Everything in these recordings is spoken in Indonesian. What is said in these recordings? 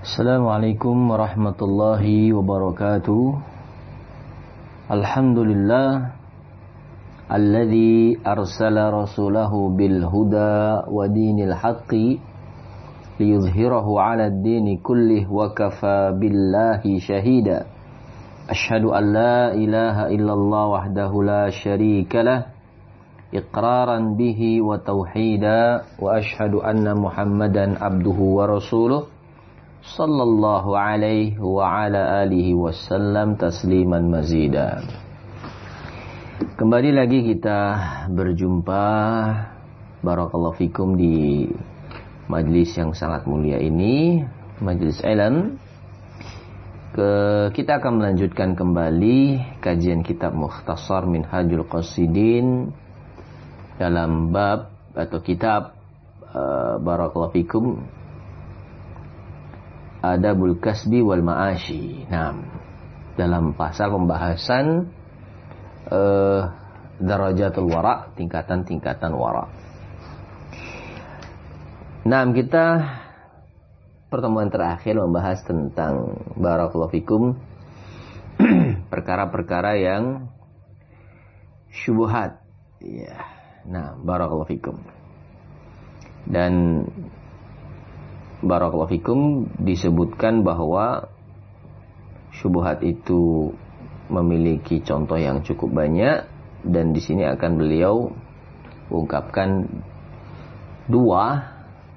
Assalamualaikum warahmatullahi wabarakatuh. Alhamdulillah alladzi arsala rasulahu bil huda wa dinil haqqi liyuzhirahu 'ala ad-dini kullih wa kafa billahi shahida. Asyhadu an la ilaha illallah wahdahu la syarika lah iqraran bihi wa tauhida wa asyhadu anna Muhammadan abduhu wa rasuluh sallallahu alaihi wa ala alihi wasallam tasliman mazida. Kembali lagi kita berjumpa, barakallahu fikum, di majlis yang sangat mulia ini, majlis ilmu. Kita akan melanjutkan kembali kajian kitab Mukhtasar Minhajul Qasidin dalam bab atau kitab barakallahu fikum Adabul Kasbi wal Ma'ashi. Nah, dalam pasal pembahasan Darajatul Wara', tingkatan-tingkatan wara'. Nah, kita pertemuan terakhir membahas tentang barakallahu fikum perkara-perkara yang syubhat. Ya. Nah, barakallahu fikum. Dan barakallahu fikum disebutkan bahwa syubhat itu memiliki contoh yang cukup banyak, dan di sini akan beliau ungkapkan dua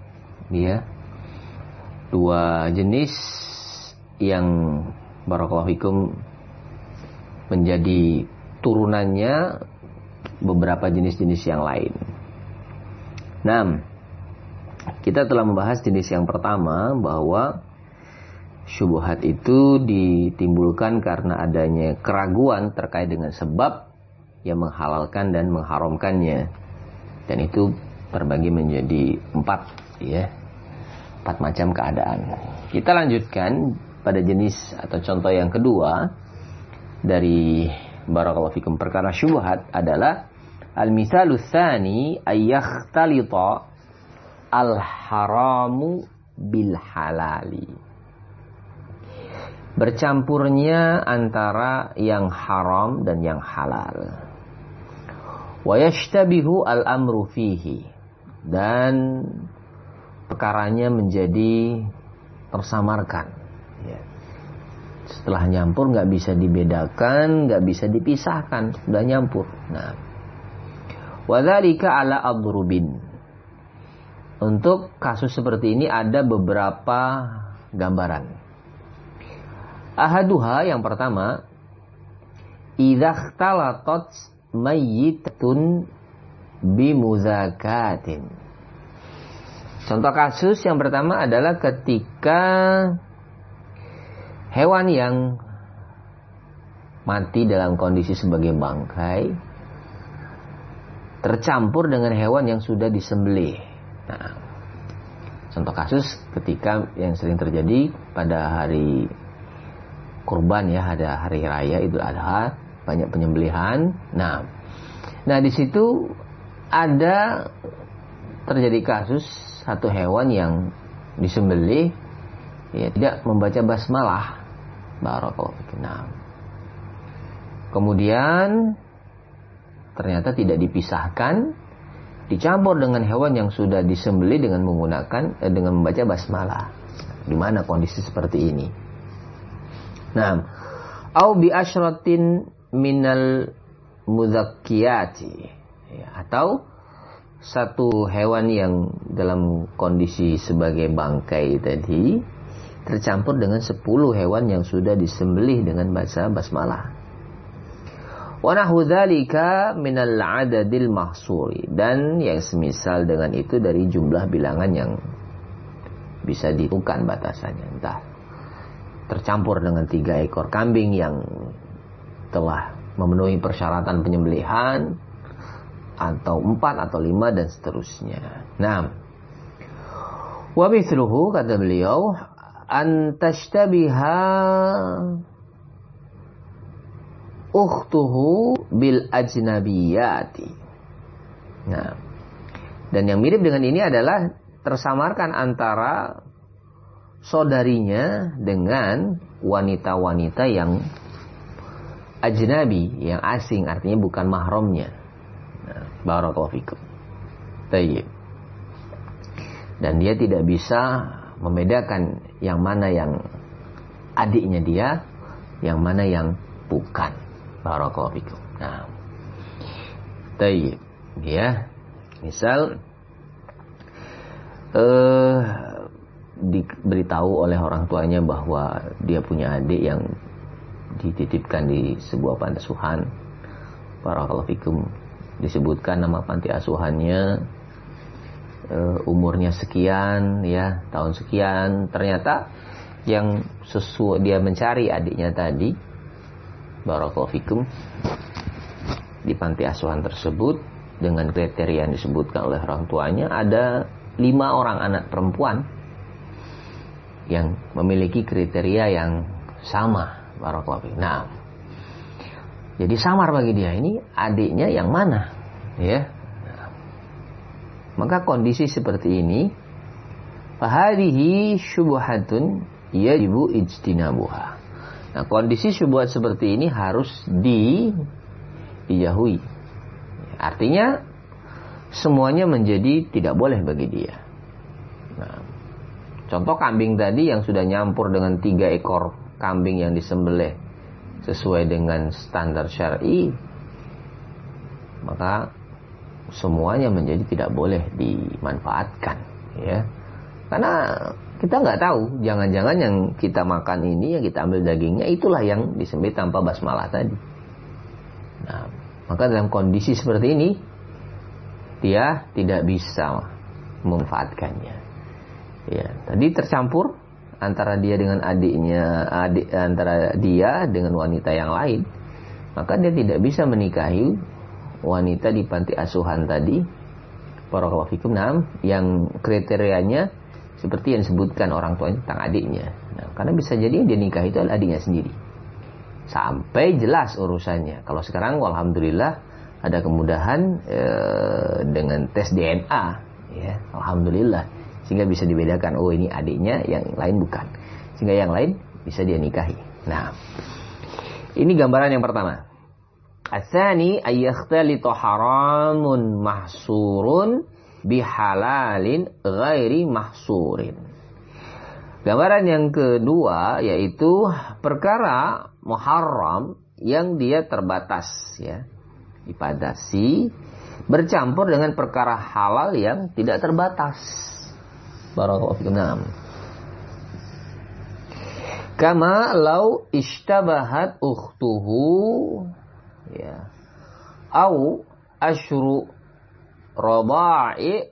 jenis yang barakallahu fikum menjadi turunannya beberapa jenis-jenis yang lain. Nah, kita telah membahas jenis yang pertama, bahwa syubhat itu ditimbulkan karena adanya keraguan terkait dengan sebab yang menghalalkan dan mengharamkannya. Dan itu terbagi menjadi empat macam keadaan. Kita lanjutkan pada jenis atau contoh yang kedua dari barakallahu fikum perkara syubhat adalah al-misalus tsani ayyahtalita al-haramu bil halali. Bercampurnya antara yang haram dan yang halal. Wa yashtabihu al-amru fihi. Dan perkaranya menjadi tersamarkan. Setelah nyampur nggak bisa dibedakan, nggak bisa dipisahkan, sudah nyampur. Nah, wadzalika ala adrubin. Untuk kasus seperti ini ada beberapa gambaran. Ahaduha, yang pertama, idza ikhtalatat mayyitun bimuzakatin. Contoh kasus yang pertama adalah ketika hewan yang mati dalam kondisi sebagai bangkai tercampur dengan hewan yang sudah disembelih. Nah, contoh kasus ketika yang sering terjadi pada hari kurban, ada hari raya Idul Adha, banyak penyembelihan. Nah, di situ ada terjadi kasus satu hewan yang disembelih tidak membaca basmalah. Barakallahu fikum. Nah, kemudian ternyata tidak dipisahkan, dicampur dengan hewan yang sudah disembelih dengan membaca basmalah. Di mana kondisi seperti ini? Nah, au bi asyratin minal muzakkiyati, atau satu hewan yang dalam kondisi sebagai bangkai tadi tercampur dengan 10 hewan yang sudah disembelih dengan baca basmalah. Wa nahu dzalika minal adadil mahsuri, dan yang semisal dengan itu dari jumlah bilangan yang bisa ditentukan batasannya. Entah tercampur dengan 3 ekor kambing yang telah memenuhi persyaratan penyembelihan, atau 4 atau 5 dan seterusnya. Nah, wa mithluhu, kata beliau, an tashtabiha ukhtuhu bil ajnabiyati. Nah, dan yang mirip dengan ini adalah tersamarkan antara saudarinya dengan wanita-wanita yang ajnabi, yang asing, artinya bukan mahramnya. Nah, barakallahu fikum. Tayyib. Dan dia tidak bisa membedakan yang mana yang adiknya dia, yang mana yang bukan. Barakallahu fikum. Nah, tayyib. Ya, misal diberitahu oleh orang tuanya bahwa dia punya adik yang dititipkan di sebuah panti asuhan. Barakallahu fikum. Disebutkan nama panti asuhannya, umurnya sekian, ya, tahun sekian. Ternyata yang sesuai dia mencari adiknya tadi, barakallahu fikum, di panti asuhan tersebut dengan kriteria yang disebutkan oleh orang tuanya, ada 5 orang anak perempuan yang memiliki kriteria yang sama, barakallahu fikum. Nah, jadi samar bagi dia, ini adiknya yang mana, ya. Maka kondisi seperti ini, fahadihi syubhatun yajibu ijtinabuha. Nah, kondisi syubhat seperti ini harus dijauhi. Artinya semuanya menjadi tidak boleh bagi dia. Nah, contoh kambing tadi yang sudah nyampur dengan 3 ekor kambing yang disembelih sesuai dengan standar syar'i, maka semuanya menjadi tidak boleh dimanfaatkan, ya. Karena kita nggak tahu, jangan-jangan yang kita makan ini, yang kita ambil dagingnya, itulah yang disembelih tanpa basmalah tadi. Nah, maka dalam kondisi seperti ini, dia tidak bisa memanfaatkannya. Ya, tadi tercampur antara dia dengan adiknya, antara dia dengan wanita yang lain, maka dia tidak bisa menikahi wanita di panti asuhan tadi, barakallahu fikum, yang kriterianya seperti yang disebutkan orang tuanya tentang adiknya. Nah, karena bisa jadi yang dia nikah itu adalah adiknya sendiri. Sampai jelas urusannya. Kalau sekarang alhamdulillah ada kemudahan dengan tes DNA, ya, alhamdulillah, sehingga bisa dibedakan, oh ini adiknya, yang lain bukan, sehingga yang lain bisa dia nikahi. Nah, ini gambaran yang pertama. Asani ayyakhtalitu haramun mahsurun bihalalin ghairi mahsurin. Gambaran yang kedua yaitu perkara muharram yang dia terbatas, ya, dibatasi, bercampur dengan perkara halal yang tidak terbatas. Barakallahu fikum. Kama law ishtabahat ukhtuhu, ya, au asyru raba'i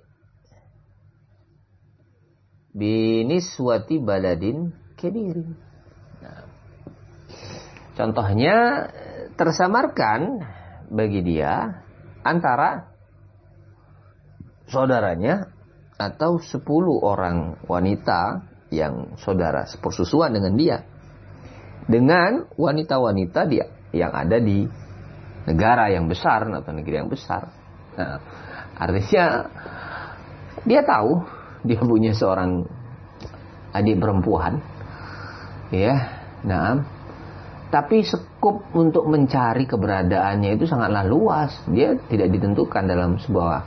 biniswati baladin kabirin. Nah, contohnya tersamarkan bagi dia antara saudaranya atau 10 orang wanita yang saudara sepersusuan dengan dia, dengan wanita-wanita dia yang ada di negara yang besar atau negeri yang besar. Nah, artinya dia tahu dia punya seorang adik perempuan, ya. Nah, tapi skup untuk mencari keberadaannya itu sangatlah luas. Dia tidak ditentukan dalam sebuah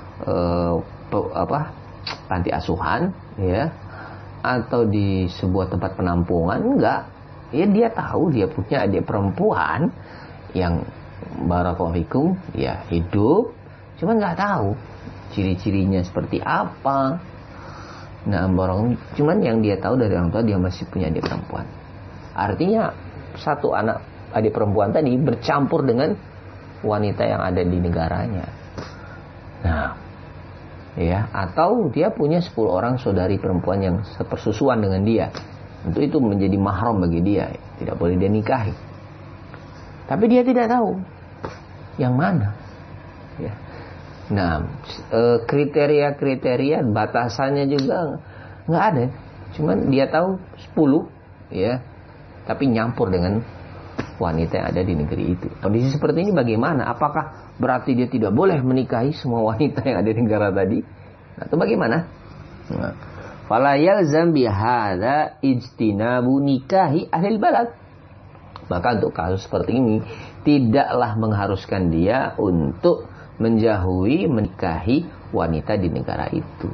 panti asuhan, ya, atau di sebuah tempat penampungan, enggak. Ya, dia tahu dia punya adik perempuan yang barakallahu fikum, ya, hidup, cuman nggak tahu ciri-cirinya seperti apa. Nah, cuman yang dia tahu dari orang tua, dia masih punya adik perempuan. Artinya satu anak adik perempuan tadi bercampur dengan wanita yang ada di negaranya. Nah, ya, atau dia punya 10 orang saudari perempuan yang sepersusuan dengan dia. Tentu itu menjadi mahram bagi dia, tidak boleh dia nikahi. Tapi dia tidak tahu yang mana, ya. Nah, kriteria-kriteria batasannya juga nggak ada. Cuman dia tahu 10, ya, tapi nyampur dengan wanita yang ada di negeri itu. Kondisi seperti ini bagaimana? Apakah berarti dia tidak boleh menikahi semua wanita yang ada di negara tadi? Atau bagaimana? Nah, fala yalzam bihadza ijtinabu nikahi ahli balad. Maka untuk kasus seperti ini tidaklah mengharuskan dia untuk menjauhi menikahi wanita di negara itu.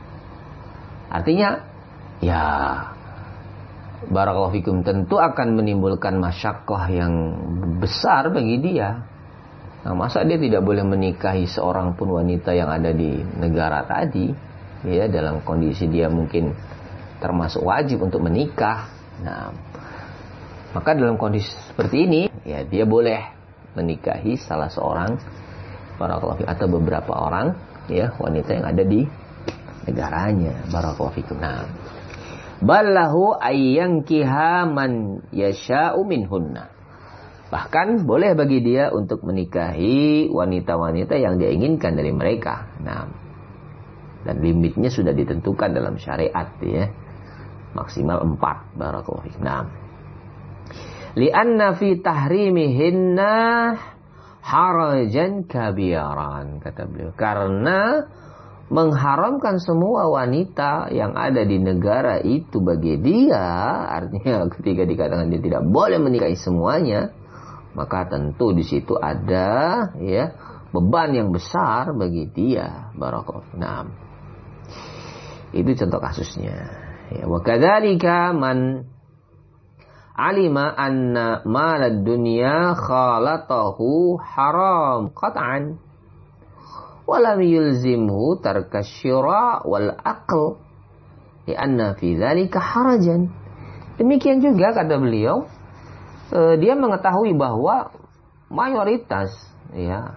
Artinya ya barakallahu fikum tentu akan menimbulkan masyaqqah yang besar bagi dia. Nah, masa dia tidak boleh menikahi seorang pun wanita yang ada di negara tadi, ya, dalam kondisi dia mungkin termasuk wajib untuk menikah. Nah, maka dalam kondisi seperti ini, ya dia boleh menikahi salah seorang barakallahu fikum atau beberapa orang, ya, wanita yang ada di negaranya. Barakallahu fikum. Nah, ballahu ayyankiha man yasha'u minhunna. Bahkan boleh bagi dia untuk menikahi wanita-wanita yang dia inginkan dari mereka. Nah, dan limitnya sudah ditentukan dalam syariat, ya. Maksimal 4. Barakallahu fikum. Nah, li'anna fi tahrimihinna harajan kabiran, kata beliau. Karena mengharamkan semua wanita yang ada di negara itu bagi dia, artinya ketika dikatakan dia tidak boleh menikahi semuanya, maka tentu di situ ada, ya, beban yang besar bagi dia. Barakallahu. Nah, itu contoh kasusnya. Ya, wa kadzalika man alima anna malad dunya khalatahu haram qat'an wa lam yulzimhu tarka syira wal aql lianna fi dzalika harajan. Demikian juga kata beliau, dia mengetahui bahwa mayoritas, ya,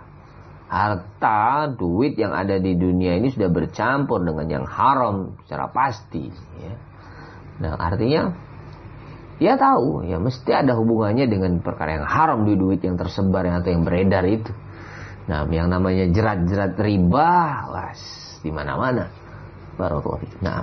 harta duit yang ada di dunia ini sudah bercampur dengan yang haram secara pasti, ya. Nah, artinya dia tahu, ya, mesti ada hubungannya dengan perkara yang haram di duit yang tersebar atau yang beredar itu. Nah, yang namanya jerat-jerat riba, was, di mana-mana. Barakallahu fiik. Nah,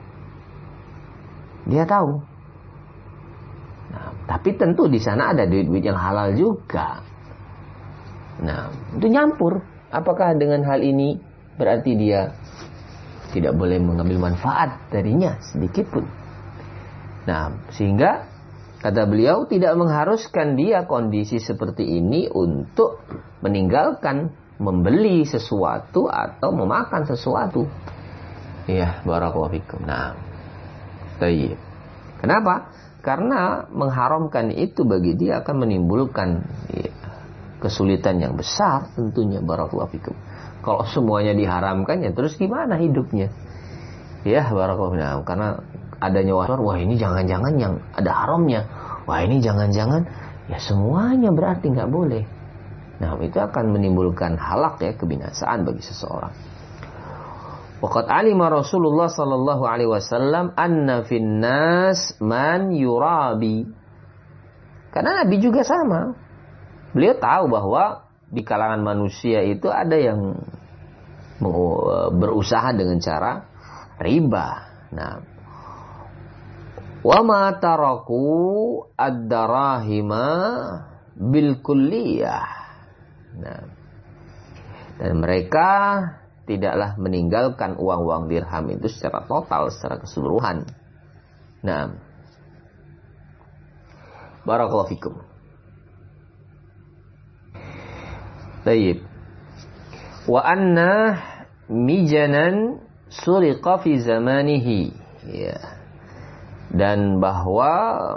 dia tahu. Nah, tapi tentu di sana ada duit-duit yang halal juga. Nah, itu nyampur. Apakah dengan hal ini berarti dia tidak boleh mengambil manfaat darinya sedikit pun? Nah, sehingga kata beliau tidak mengharuskan dia kondisi seperti ini untuk meninggalkan membeli sesuatu atau memakan sesuatu. Ya, barakallahu fikum. Nah, baik. Kenapa? Karena mengharamkan itu bagi dia akan menimbulkan, ya, kesulitan yang besar tentunya. Barakallahu fikum. Kalau semuanya diharamkan, ya terus gimana hidupnya? Ya, barakallahu. Nah, karena adanya wah ini jangan-jangan yang ada haramnya, wah ini jangan-jangan, ya semuanya berarti nggak boleh. Nah, itu akan menimbulkan halak, ya, kebinasaan bagi seseorang. Waqad alima Rasulullah sallallahu alaihi wasallam anna fin nas man yurabi. Karena Nabi juga sama. Beliau tahu bahwa di kalangan manusia itu ada yang berusaha dengan cara riba. Nah, wa ma taraku ad-darahima bil kulliyah. Nah, dan mereka tidaklah meninggalkan uang-uang dirham itu secara total, secara keseluruhan. Nah, barakallahu fikum. Baik. Wa anna mijanan suriqa fi zamanihi. Ya. Dan bahwa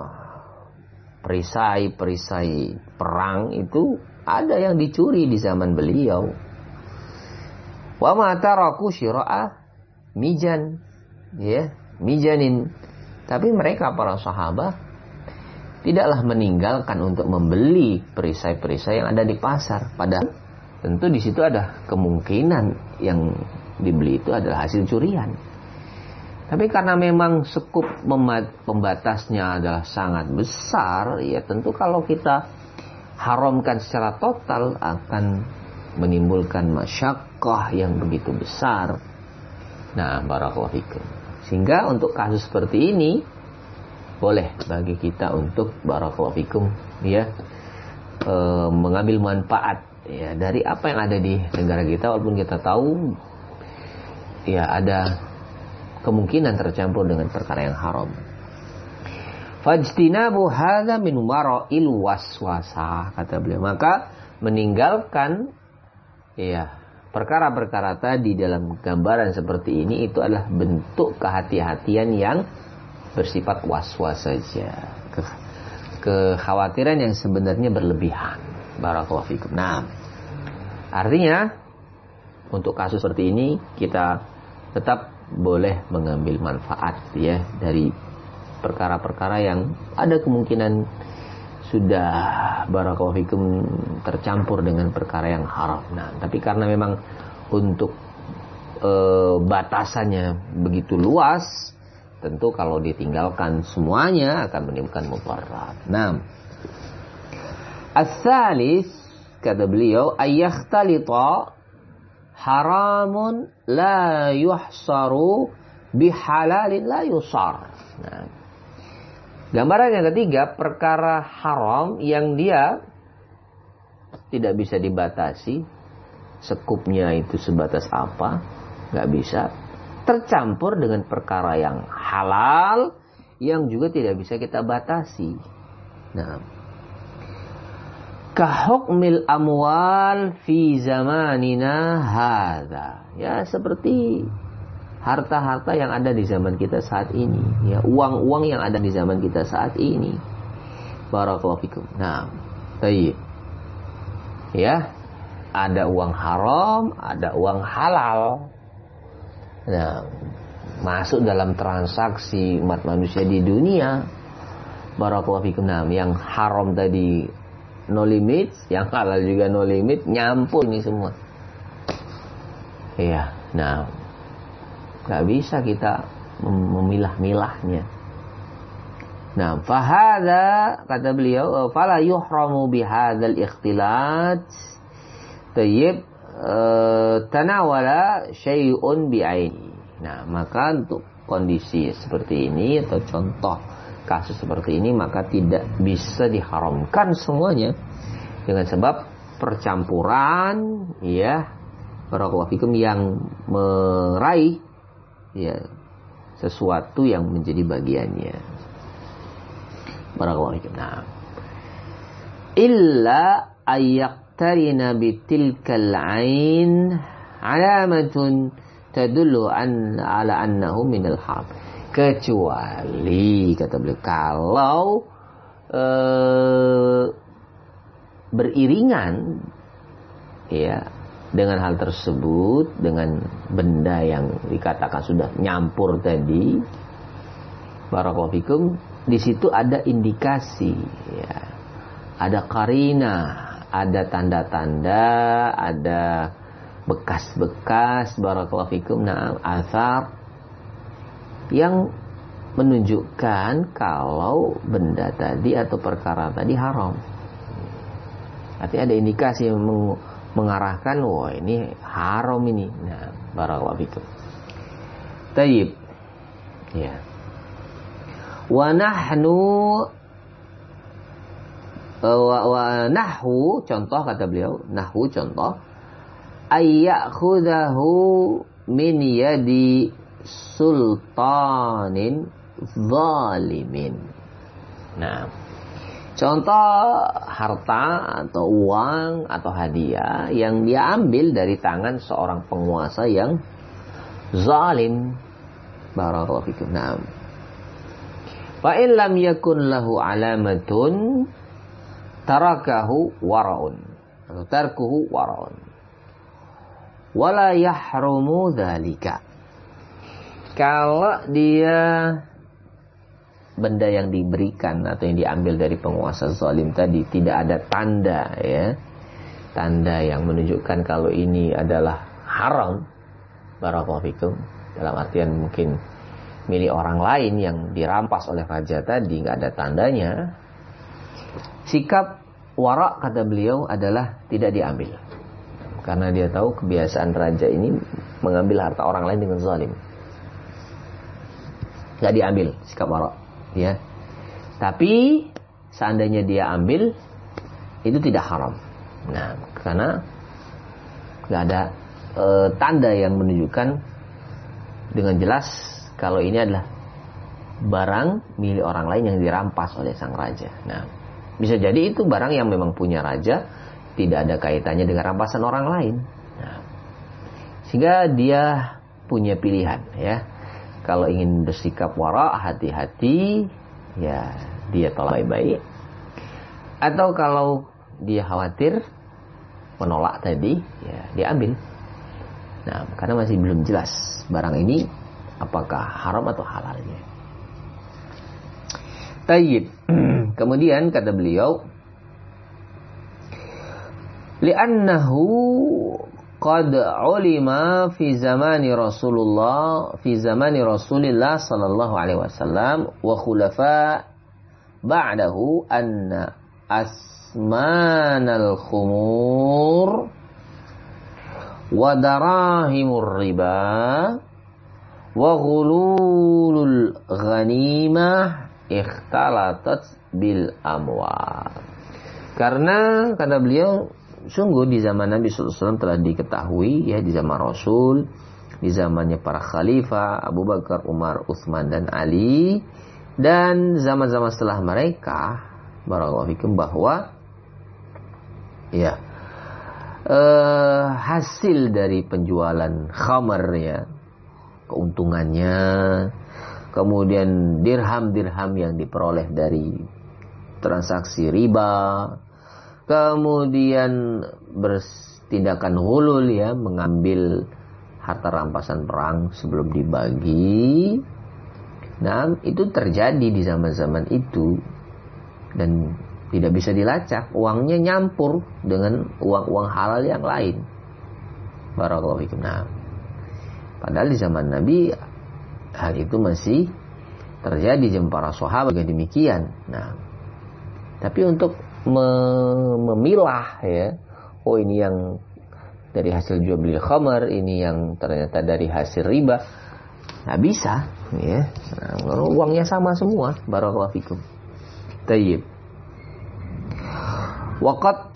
perisai-perisai perang itu ada yang dicuri di zaman beliau. Wa ma taraku syira'a mijan, ya, mijanin. Tapi mereka para sahabat tidaklah meninggalkan untuk membeli perisai-perisai yang ada di pasar. Padahal tentu di situ ada kemungkinan yang dibeli itu adalah hasil curian. Tapi karena memang skup pembatasnya adalah sangat besar, ya tentu kalau kita haramkan secara total akan menimbulkan masyaqqah yang begitu besar. Nah, barakallahu fikum. Sehingga untuk kasus seperti ini boleh bagi kita untuk barakallahu fikum, ya, mengambil manfaat, ya, dari apa yang ada di negara kita, walaupun kita tahu, ya, ada kemungkinan tercampur dengan perkara yang haram. Fajtinabu hadza min wara'il waswasah, kata beliau. Maka meninggalkan perkara-perkara tadi dalam gambaran seperti ini itu adalah bentuk kehati-hatian yang bersifat waswas saja. Kekhawatiran yang sebenarnya berlebihan. Barakallahu fikum. Nah, artinya untuk kasus seperti ini kita tetap boleh mengambil manfaat ya dari perkara-perkara yang ada kemungkinan sudah barakallahu fikum tercampur dengan perkara yang haram. Nah, tapi karena memang untuk batasannya begitu luas, tentu kalau ditinggalkan semuanya akan menimbulkan mudarat. Nah, as-salis, kata beliau, ayyahtalita haramun la yuhsaru bihalalin la yusar. Nah, gambaran yang ketiga, perkara haram yang dia tidak bisa dibatasi, sekupnya itu sebatas apa, nggak bisa, tercampur dengan perkara yang halal yang juga tidak bisa kita batasi. Nah, kahukmil amwal fi zamanina hadza. Ya, seperti harta-harta yang ada di zaman kita saat ini, ya, uang-uang yang ada di zaman kita saat ini. Barakallahu fikum. Nah, baik. Ya, ada uang haram, ada uang halal. Nah, masuk dalam transaksi umat manusia di dunia. Barakallahu fikum. Nah, yang haram tadi no limit, yang halal juga no limit, nyampur ini semua. Iya, nah, nggak bisa kita memilah-milahnya. Nah, fahada, kata beliau, fala yuhramu bihadzal ikhtilat tayyib tanawala syai'un bi'aini. Nah, maka untuk kondisi seperti ini atau contoh kasus seperti ini maka tidak bisa diharamkan semuanya dengan sebab percampuran ya barakallahu fikum yang meraih ya sesuatu yang menjadi bagiannya. Barakallahu fikum. Nah, illa ayyaqtarina bitilkal ain alamatun tadullu ala annahu minal haram. Kecuali, kata beliau, kalau beriringan ya dengan hal tersebut, dengan benda yang dikatakan sudah nyampur tadi, barakallahu fikum, di situ ada indikasi ya, ada qarina, ada tanda-tanda, ada bekas-bekas, barakallahu fikum, nah, athar yang menunjukkan kalau benda tadi atau perkara tadi haram. Artinya ada indikasi yang mengarahkan, wah ini haram ini. Nah, barakallahu fikum. Tayyib. Ya. Wa nahwu, contoh kata beliau, nahwu contoh, ayyakhudahu min yadi sultanin zalimin. Nah, contoh harta atau uang atau hadiah yang dia ambil dari tangan seorang penguasa yang zalim. Barakallahu fikum. Nah, fa in lam yakun lahu alamatun tarakahu waraun atau tarkuhu waraun wala yahrumu dzalika. Kalau dia benda yang diberikan atau yang diambil dari penguasa zalim tadi tidak ada tanda ya, tanda yang menunjukkan kalau ini adalah haram, barakallahu fikum, dalam artian mungkin milik orang lain yang dirampas oleh raja tadi, nggak ada tandanya, sikap wara, kata beliau, adalah tidak diambil, karena dia tahu kebiasaan raja ini mengambil harta orang lain dengan zalim. Nggak diambil, sikap wara ya. Tapi seandainya dia ambil, itu tidak haram. Nah, karena nggak ada tanda yang menunjukkan dengan jelas kalau ini adalah barang milik orang lain yang dirampas oleh sang raja. Nah, bisa jadi itu barang yang memang punya raja, tidak ada kaitannya dengan rampasan orang lain. Nah, sehingga dia punya pilihan, ya. Kalau ingin bersikap wara, hati-hati, ya dia tolak baik-baik. Atau kalau dia khawatir menolak tadi, ya dia ambil. Nah, karena masih belum jelas barang ini apakah haram atau halalnya. Tayyib. Kemudian kata beliau, li'annahu qad ulima fi zamani Rasulullah sallallahu alaihi wasallam wa khulafa ba'dahu anna asmanal khumur wa darahimur riba wa ghululul ghanimah ikhtalatat bil amwal. Karena kata beliau, sungguh di zaman Nabi SAW telah diketahui, ya, di zaman Rasul, di zamannya para khalifah Abu Bakar, Umar, Utsman dan Ali, dan zaman-zaman setelah mereka, barakallahu fikum, bahwa ya hasil dari penjualan khamar, ya, keuntungannya, kemudian dirham-dirham yang diperoleh dari transaksi riba, kemudian bertindakan ghulul, ya, mengambil harta rampasan perang sebelum dibagi. Nah, itu terjadi di zaman-zaman itu dan tidak bisa dilacak, uangnya nyampur dengan uang-uang halal yang lain. Barakallahu fikum. Nah, padahal di zaman Nabi hal itu masih terjadi, zaman para sahabat juga demikian. Nah, tapi untuk memilah, ya, oh ini yang dari hasil jual beli khamar, ini yang ternyata dari hasil riba, nggak bisa, ya. Nah, uangnya sama semua. Barakallahu fikum. Tayyib. Waqad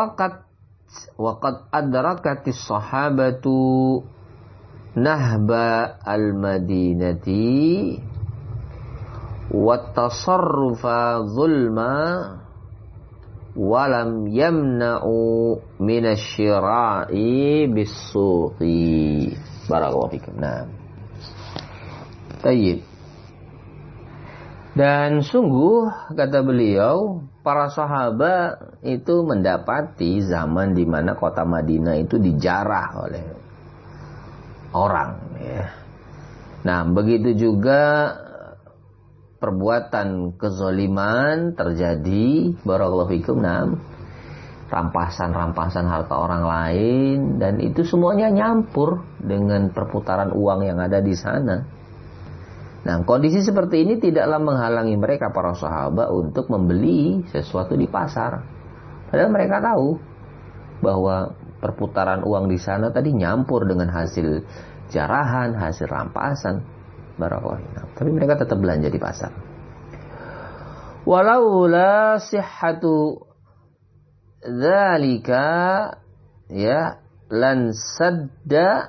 adrakatis sahabatu nahba al-madinati wa tasarrufa zulma walam yamna'u minasyira'i bis-suqi. Barakallahu fikum. Nah, tayyib. Dan sungguh, kata beliau, para sahabat itu mendapati zaman di mana kota Madinah itu dijarah oleh orang, ya. Nah, begitu juga perbuatan kezaliman terjadi, barakallahu fikum, nah, rampasan-rampasan harta orang lain, dan itu semuanya nyampur dengan perputaran uang yang ada di sana. Nah, kondisi seperti ini tidaklah menghalangi mereka para sahabat untuk membeli sesuatu di pasar. Padahal mereka tahu bahwa perputaran uang di sana tadi nyampur dengan hasil jarahan, hasil rampasan. Barakallahu. Tapi mereka tetap belanja di pasar. Walaula sihhatu dzalika, ya, lan sadda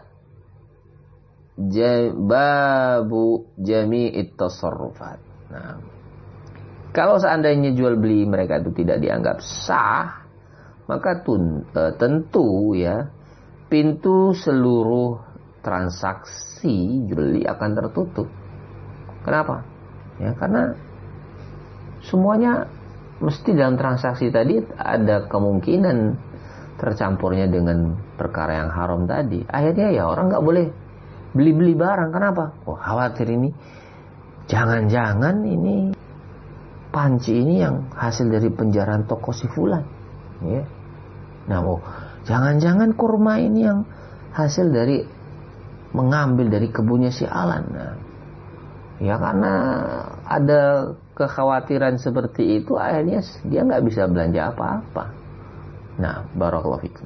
babu jami'it tasarrufat. Nah, kalau seandainya jual beli mereka itu tidak dianggap sah, maka tentu, ya, pintu seluruh transaksi jual beli akan tertutup. Kenapa? Ya, karena semuanya mesti dalam transaksi tadi ada kemungkinan tercampurnya dengan perkara yang haram tadi. Akhirnya ya orang nggak boleh beli-beli barang. Kenapa? Oh, khawatir ini jangan-jangan ini panci ini yang hasil dari penjarahan toko si fulan, ya. Nah, oh, jangan-jangan kurma ini yang hasil dari mengambil dari kebunnya si Alan. Nah, ya, karena ada kekhawatiran seperti itu, akhirnya dia nggak bisa belanja apa-apa. Nah, barakallahu fikum.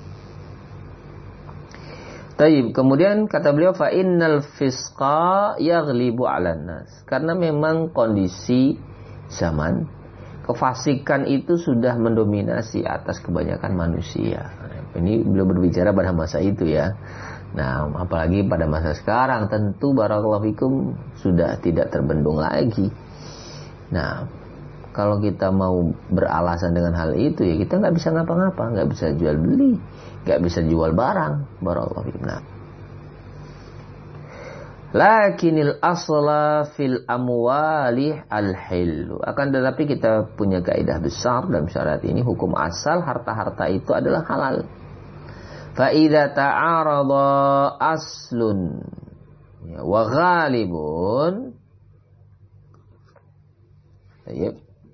Taib. Kemudian kata beliau, fa innal fisqa yaghlibu 'alan nas. Karena memang kondisi zaman kefasikan itu sudah mendominasi atas kebanyakan manusia. Ini beliau berbicara pada masa itu ya. Nah, apalagi pada masa sekarang tentu barakallahu fikum sudah tidak terbendung lagi. Nah, kalau kita mau beralasan dengan hal itu ya kita nggak bisa ngapa-ngapa, nggak bisa jual beli, nggak bisa jual barang. Barakallahu fikum. Nah, lakinil asla fil amwali al-hillu. Akan tetapi kita punya kaidah besar dalam syariat ini, hukum asal harta-harta itu adalah halal. Fa idza ta'arada aslun wa ghalibun. Baik.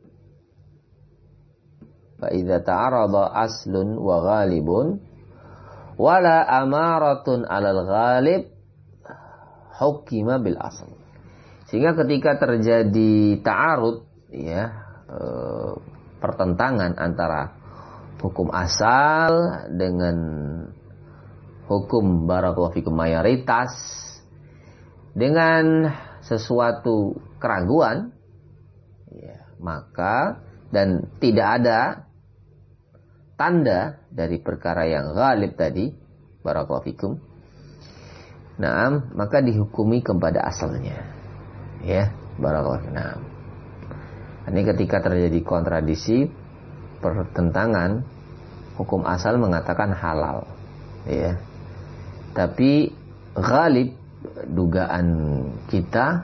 Fa idza ta'arada aslun wa ghalibun wala amaratun 'alal ghalib hukima bil asl. Sehingga ketika terjadi ta'arud ya, pertentangan antara hukum asal dengan hukum barakallahu fikum mayoritas dengan sesuatu keraguan ya, maka dan tidak ada tanda dari perkara yang ghalib tadi barakallahu fikum, nah, maka dihukumi kepada asalnya. Ya, barakallahu. Nah, ini ketika terjadi kontradiksi, pertentangan, hukum asal mengatakan halal. Ya. Tapi ghalib dugaan kita,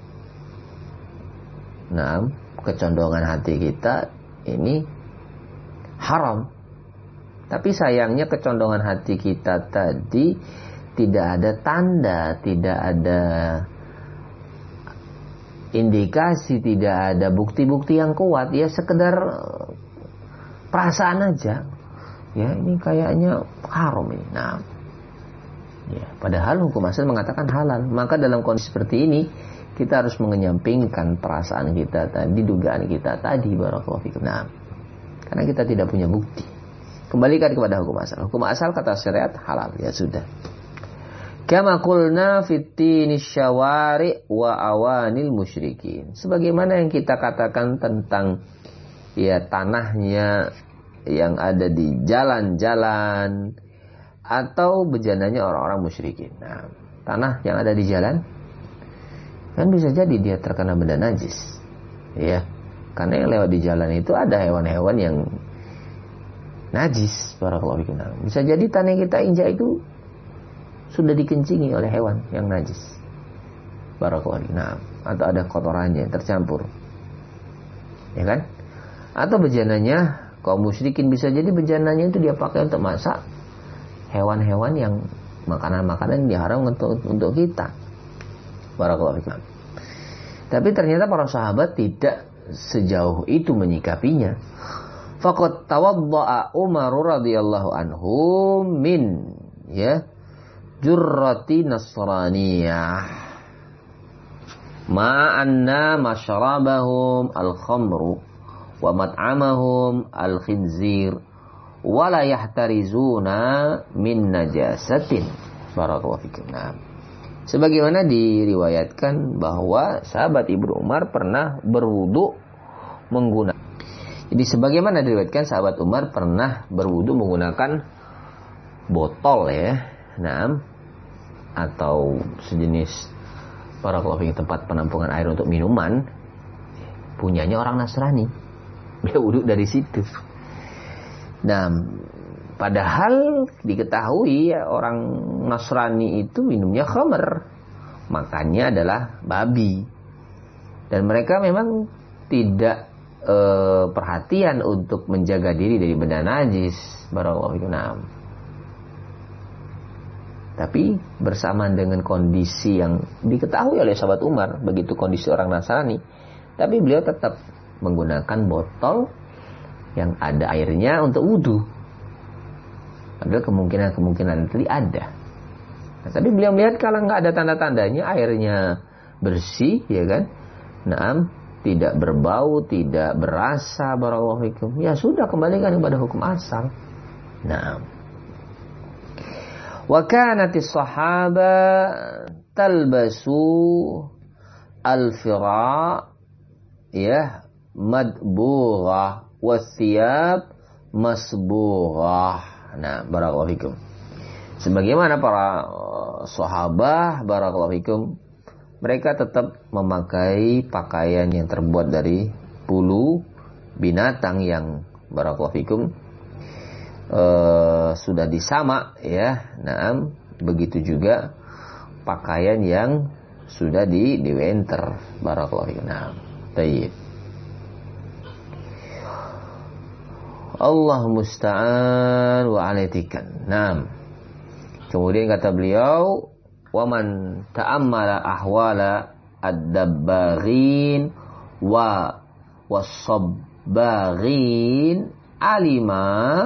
nah, kecondongan hati kita ini haram. Tapi sayangnya kecondongan hati kita tadi tidak ada tanda, tidak ada indikasi, tidak ada bukti-bukti yang kuat. Ya sekedar perasaan aja. Ya ini kayaknya haram ini. Nah, ya, padahal hukum asal mengatakan halal. Maka dalam kondisi seperti ini kita harus mengenyampingkan perasaan kita tadi, dugaan kita tadi barakallahu fikum. Nah, karena kita tidak punya bukti. Kembalikan kepada hukum asal. Hukum asal kata syariat halal. Ya sudah. Kama qulna fitini syawari wa awanil musyrikin. Sebagaimana yang kita katakan tentang ya tanahnya yang ada di jalan-jalan atau bejananya orang-orang musyrikin. Nah, tanah yang ada di jalan kan bisa jadi dia terkena benda najis. Ya. Karena yang lewat di jalan itu ada hewan-hewan yang najis barakallahu fikum. Bisa jadi tanah yang kita injak itu sudah dikencingi oleh hewan yang najis. Barakallahu fikum. Nah, atau ada kotorannya tercampur. Ya kan? Atau bejananya kaum musyrikin bisa jadi bejananya itu dia pakai untuk masak hewan-hewan yang makanan-makanan yang diharam untuk kita. Barakallahu fikum. Tapi ternyata para sahabat tidak sejauh itu menyikapinya. Faqad tawadda'a Umar radhiyallahu anhu min ya jurrati nasraniyah ma'anna mashrabahum al-khamru wa mat'amahum al-khinzir wa la yahtarizuna min najasatin. Barakallahu fikum. Nah, sebagaimana diriwayatkan bahwa sahabat Ibnu Umar pernah berwudu menggunakan. Jadi sebagaimana diriwayatkan sahabat Umar pernah berwudu menggunakan botol ya. Nah, atau sejenis barakallahu fikum tempat penampungan air untuk minuman punyanya orang Nasrani. Dia wudu dari situ. Nah, padahal diketahui ya, orang Nasrani itu minumnya khamr, makannya adalah babi, dan mereka memang tidak perhatian untuk menjaga diri dari benda najis. Barakallahu fikum. Nah, tapi bersamaan dengan kondisi yang diketahui oleh sahabat Umar, begitu kondisi orang Nasrani, tapi beliau tetap menggunakan botol yang ada airnya untuk wudu. Padahal kemungkinan tadi ada. Nah, tapi beliau melihat kalau nggak ada tanda-tandanya airnya bersih, ya kan? Nah, tidak berbau, tidak berasa, barakallahu fikum. Ya sudah, kembalikan kepada hukum asal. Nah, wa kanatis sahaba talbasu al-fira ya madbughah wasiyab masbughah. Nah, barakallahu fikum. Sebagaimana para sahabat, barakallahu fikum, mereka tetap memakai pakaian yang terbuat dari bulu binatang yang barakallahu fikum sudah disamak ya. Nah, begitu juga pakaian yang sudah diwenter barakallahu fikum. Nah, tayyib. Allah musta'an wa alaihikan. Nah, kemudian kata beliau, wa man ta'ammala ahwala ad-dabbaghin wa was-sabbaghin alima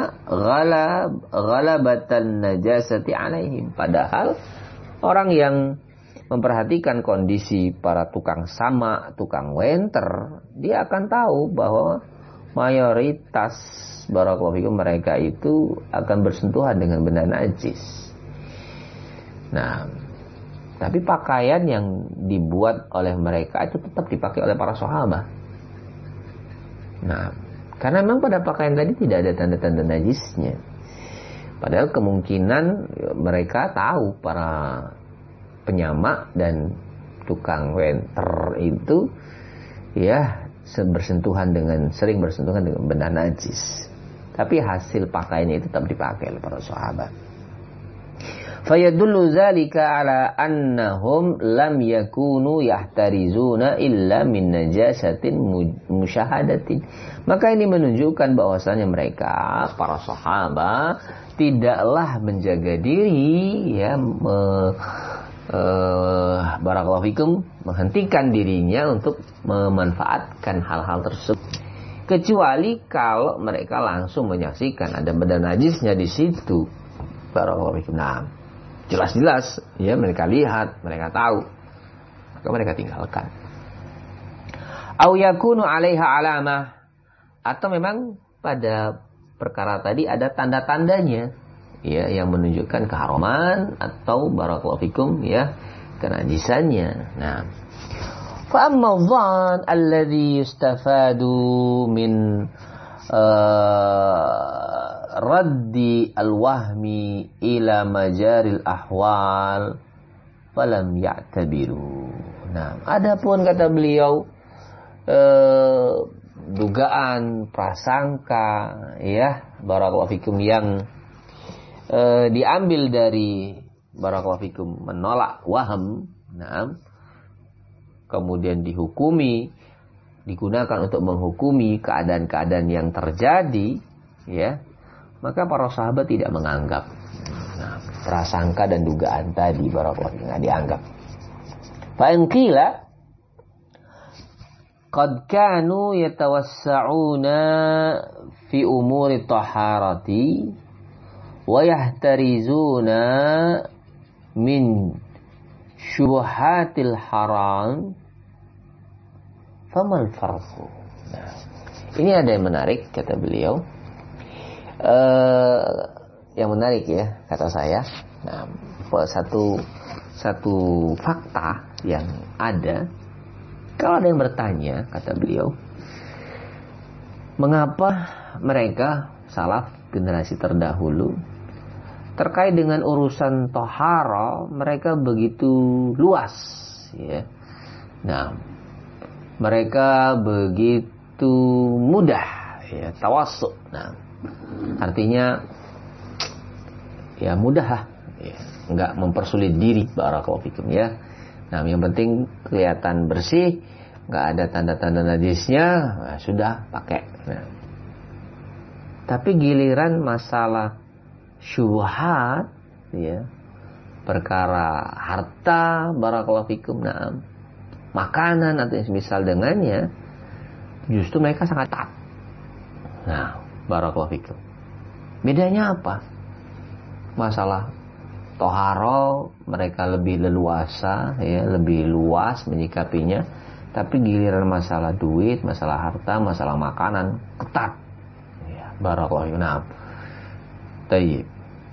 ghalabatan najasati alaihim. Padahal orang yang memperhatikan kondisi para tukang samak, tukang wenter, dia akan tahu bahwa mayoritas barakallahu fikum mereka itu akan bersentuhan dengan benda najis. Nah, tapi pakaian yang dibuat oleh mereka itu tetap dipakai oleh para sahabat. Nah, karena memang pada pakaian tadi tidak ada tanda-tanda najisnya. Padahal kemungkinan mereka tahu, para penyamak dan tukang wenter itu ya sering bersentuhan dengan benda najis. Tapi hasil pakaiannya itu tetap dipakai oleh para sahabat. Fayadullu dzalika ala annahum lam yakunu yahtarizuna illa min najasatin musyahadatin. Maka ini menunjukkan bahwasanya mereka para sahabat tidaklah menjaga diri ya barakallahu fikum, menghentikan dirinya untuk memanfaatkan hal-hal tersebut, kecuali kalau mereka langsung menyaksikan ada benda najisnya di situ. Barakallahu fikum. Nah, jelas-jelas ya mereka lihat, mereka tahu, maka mereka tinggalkan. Au yakunu 'alaiha alamah, atau memang pada perkara tadi ada tanda-tandanya ya yang menunjukkan keharaman atau barakallahu fikum ya kenajisannya. Nah, fa amma dhann alladhi yustafadu min raddi al-wahmi ila majaril ahwal falam ya'tabiru. Nah, adapun kata beliau dugaan, prasangka ya barakallahu fikum yang diambil dari barakallahu fikum menolak waham, nah, kemudian digunakan untuk menghukumi keadaan-keadaan yang terjadi ya, maka para sahabat tidak menganggap prasangka dan dugaan tadi barakallahu fikum nggak dianggap. Fa in qila qad kanu yatawassa'una fi umuri taharati wa yahtarizuna min syubuhatil haram famal farqu. Nah, ini ada yang menarik kata beliau. Yang menarik ya kata saya. Nah, satu fakta yang ada, kalau ada yang bertanya kata beliau, mengapa mereka salaf generasi terdahulu terkait dengan urusan tohara mereka begitu luas ya. Nah, mereka begitu mudah ya tawassuk. Nah, artinya ya mudah lah ya, enggak mempersulit diri barakallahu fikum ya. Nah, yang penting kelihatan bersih, enggak ada tanda-tanda najisnya, nah, sudah pakai. Nah, tapi giliran masalah syubhat ya, perkara harta barakallahu fikum, nah, makanan atau yang semisal dengannya, justru mereka sangat taat. Nah, barakallahu fikum. Bedanya apa? Masalah toharo mereka lebih leluasa ya, lebih luas menyikapinya, tapi giliran masalah duit, masalah harta, masalah makanan ketat. Ya, barakallahu fikum. Nah, tayyib.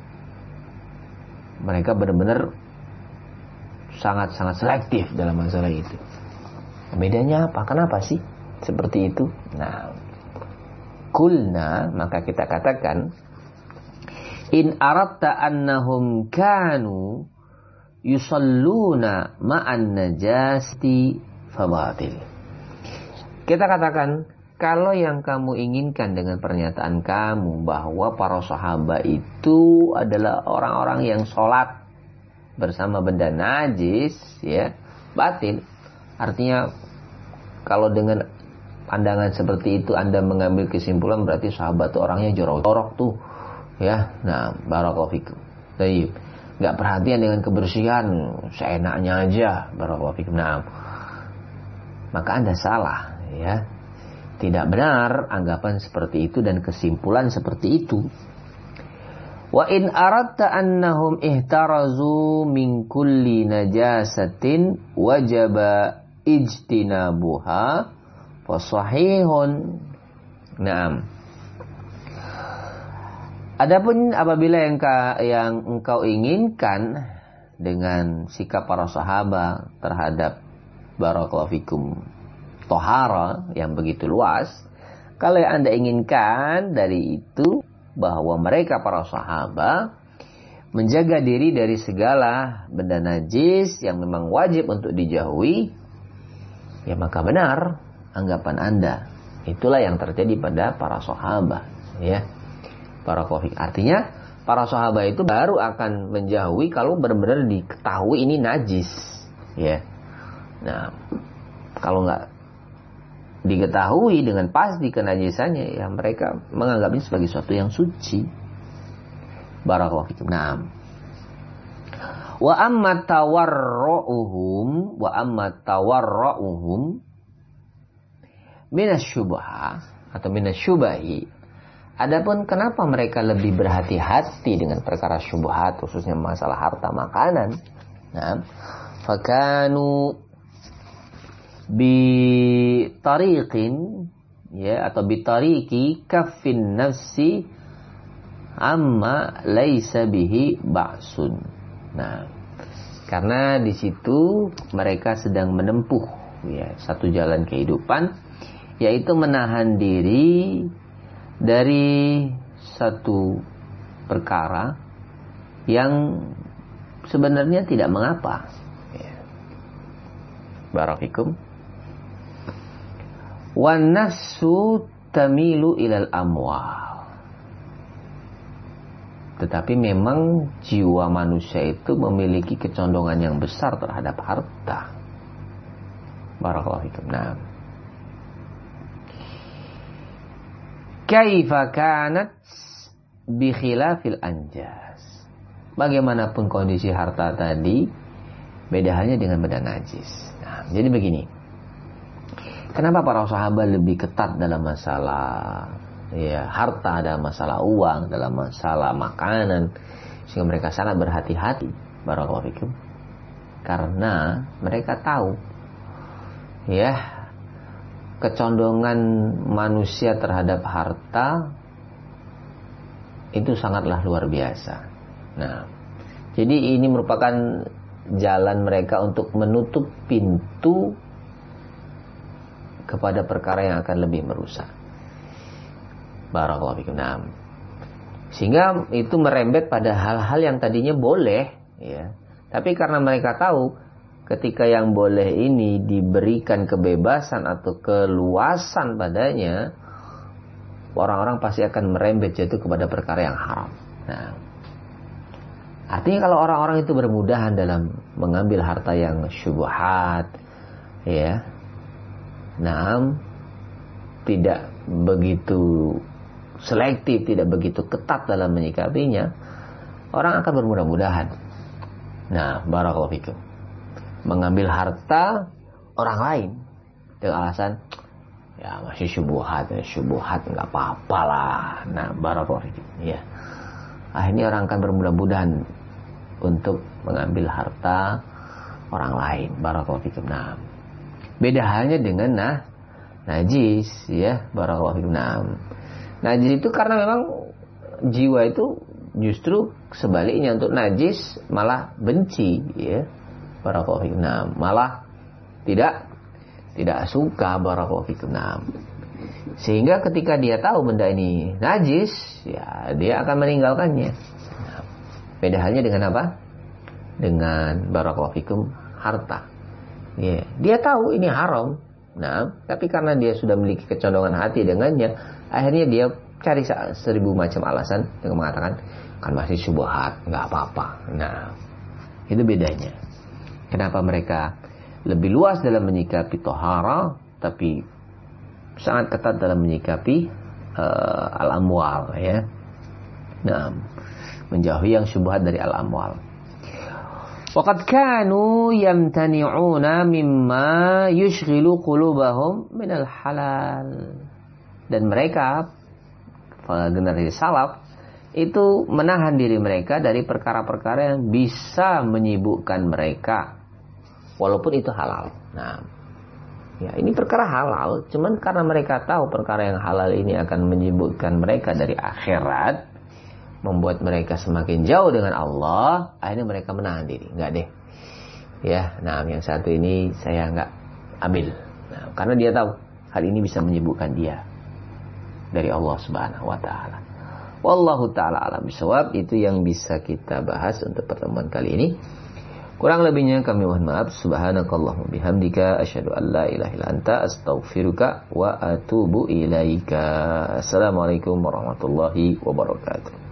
Mereka benar-benar sangat-sangat selektif dalam masalah itu. Bedanya apa? Kenapa sih seperti itu? Nah, kulna, maka kita katakan In aratta annahum kanu yusalluna ma'an najasti fabatil. Kita katakan, kalau yang kamu inginkan dengan pernyataan kamu bahwa para sahabat itu adalah orang-orang yang sholat bersama benda najis, ya, batil. Artinya kalau dengan pandangan seperti itu Anda mengambil kesimpulan berarti sahabat itu orangnya jorok tuh, ya. Nah, barakallahu fikum. Baik. Enggak perhatian dengan kebersihan, seenaknya aja, barakallahu fikum. Nah, maka Anda salah, ya. Tidak benar anggapan seperti itu dan kesimpulan seperti itu. Wa in aradta annahum ihtarazu min kulli najasatin wajaba ijtinabuha fa sahihun. Naam. Adapun apabila yang engkau inginkan dengan sikap para sahabat terhadap barakallahu fikum tohara yang begitu luas, kalau yang Anda inginkan dari itu bahwa mereka para sahabat menjaga diri dari segala benda najis yang memang wajib untuk dijauhi, ya maka benar anggapan Anda. Itulah yang terjadi pada para sahabat, ya. Para kafir. Artinya para sahabat itu baru akan menjauhi kalau benar-benar diketahui ini najis, ya. Nah, kalau nggak diketahui dengan pasti kenajisannya, ya mereka menganggapnya sebagai sesuatu yang suci. Barakallahu fikum. Naam. Wa amma tawarruhum minasyubha atau minasyubahi. Adapun kenapa mereka lebih berhati-hati dengan perkara syubhat, khususnya masalah harta makanan. Nah, fakanu bi tariqin, ya, atau bi tariqi kaffin nafsi amma laisa bihi ba'sun. Nah, karena di situ mereka sedang menempuh, ya, satu jalan kehidupan, yaitu menahan diri dari satu perkara yang sebenarnya tidak mengapa, ya. Barakallahu. Wan nafsu tamilu ilal amwal. Tetapi memang jiwa manusia itu memiliki kecondongan yang besar terhadap harta. Barakallahu fikum. Nah, kaifa kanat bi khilafil anjas. Bagaimanapun kondisi harta tadi, beda halnya dengan benda najis. Nah, jadi begini. Kenapa para sahabat lebih ketat dalam masalah, ya, harta, dalam masalah uang, dalam masalah makanan, sehingga mereka sangat berhati-hati. Barakallahu fikum. Karena mereka tahu, ya, kecondongan manusia terhadap harta itu sangatlah luar biasa. Nah, jadi ini merupakan jalan mereka untuk menutup pintu kepada perkara yang akan lebih merusak. Barakallahu fikum. Nah, sehingga itu merembet pada hal-hal yang tadinya boleh, ya. Tapi karena mereka tahu ketika yang boleh ini diberikan kebebasan atau keluasan padanya, orang-orang pasti akan merembet jatuh kepada perkara yang haram. Nah, artinya kalau orang-orang itu bermudahan dalam mengambil harta yang syubhat, ya, nah, tidak begitu selektif, tidak begitu ketat dalam menyikapinya, orang akan bermudah-mudahan. Nah, barakallahu fikum, mengambil harta orang lain dengan alasan, ya masih syubhat nggak apa-apa lah. Nah, barakallahu fikum, ya. Akhirnya orang akan bermudah-mudahan untuk mengambil harta orang lain. Barakallahu fikum. Nah, beda halnya dengan najis, ya. Barakallahu fikum. Nah, najis itu karena memang jiwa itu justru sebaliknya, untuk najis malah benci, ya. Barakallahu fikum. Nah, malah tidak suka. Barakallahu fikum. Nah, Sehingga ketika dia tahu benda ini najis, ya dia akan meninggalkannya. Nah, beda halnya dengan apa? Dengan barakallahu fikum harta. Ya, dia tahu ini haram. Nah, tapi karena dia sudah memiliki kecondongan hati dengannya, akhirnya dia cari 1000 macam alasan dengan mengatakan kan masih syubhat, nggak apa-apa. Nah, itu bedanya. Kenapa mereka lebih luas dalam menyikapi tohara, tapi sangat ketat dalam menyikapi al-amwal, ya. Nah, menjauhi yang syubhat dari al-amwal. Waqad kanu yamtani'una mimma yushghilu qulubahum minal halal. Dan mereka, generasi salaf, itu menahan diri mereka dari perkara-perkara yang bisa menyibukkan mereka, walaupun itu halal. Nah, ya ini perkara halal, cuman karena mereka tahu perkara yang halal ini akan menyibukkan mereka dari akhirat, membuat mereka semakin jauh dengan Allah, akhirnya mereka menahan diri. Enggak deh. Ya, nah yang satu ini saya enggak ambil. Nah, karena dia tahu hal ini bisa menyibukkan dia dari Allah Subhanahu wa taala. Wallahu taala alam bisawab. Itu yang bisa kita bahas untuk pertemuan kali ini. Kurang lebihnya kami mohon maaf. Subhanakallahumma bihamdika asyhadu an la ilaha illa anta astaghfiruka wa atubu ilaika. Assalamualaikum warahmatullahi wabarakatuh.